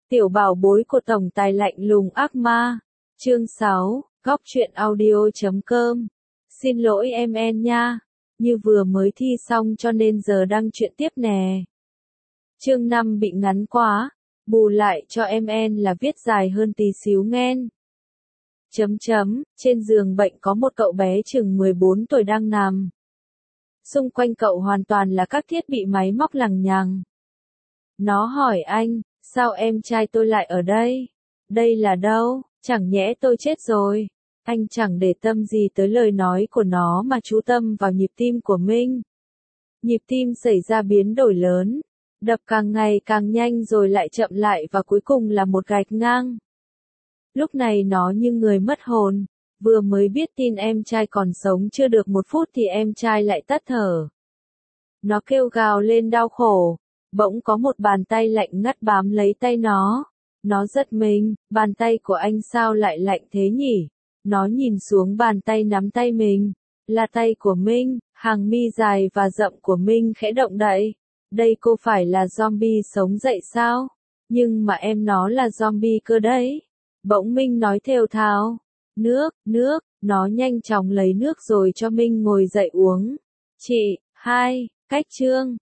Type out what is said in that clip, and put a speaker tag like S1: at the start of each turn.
S1: Tiểu bảo bối của tổng tài lạnh lùng ác ma. Chương 6, góc truyện audio.com. Xin lỗi em En nha. Như vừa mới thi xong cho nên giờ đăng truyện tiếp nè. Chương 5 bị ngắn quá. Bù lại cho em En là viết dài hơn tí xíu nghen. Trên giường bệnh có một cậu bé chừng 14 tuổi đang nằm. Xung quanh cậu hoàn toàn là các thiết bị máy móc lằng nhằng. Nó hỏi anh, sao em trai tôi lại ở đây? Đây là đâu? Chẳng nhẽ tôi chết rồi. Anh chẳng để tâm gì tới lời nói của nó mà chú tâm vào nhịp tim của mình. Nhịp tim xảy ra biến đổi lớn, đập càng ngày càng nhanh rồi lại chậm lại và cuối cùng là một gạch ngang. Lúc này nó như người mất hồn, vừa mới biết tin em trai còn sống chưa được một phút thì em trai lại tắt thở. Nó kêu gào lên đau khổ, bỗng có một bàn tay lạnh ngắt bám lấy tay nó. Nó giật mình, bàn tay của anh sao lại lạnh thế nhỉ? Nó nhìn xuống bàn tay nắm tay mình, là tay của Minh, hàng mi dài và rậm của Minh khẽ động đậy. Đây cô phải là zombie sống dậy sao? Nhưng mà em nó là zombie cơ đấy. Bỗng Minh nói thều thào, nước, nó nhanh chóng lấy nước rồi cho Minh ngồi dậy uống. Chị, cách chương.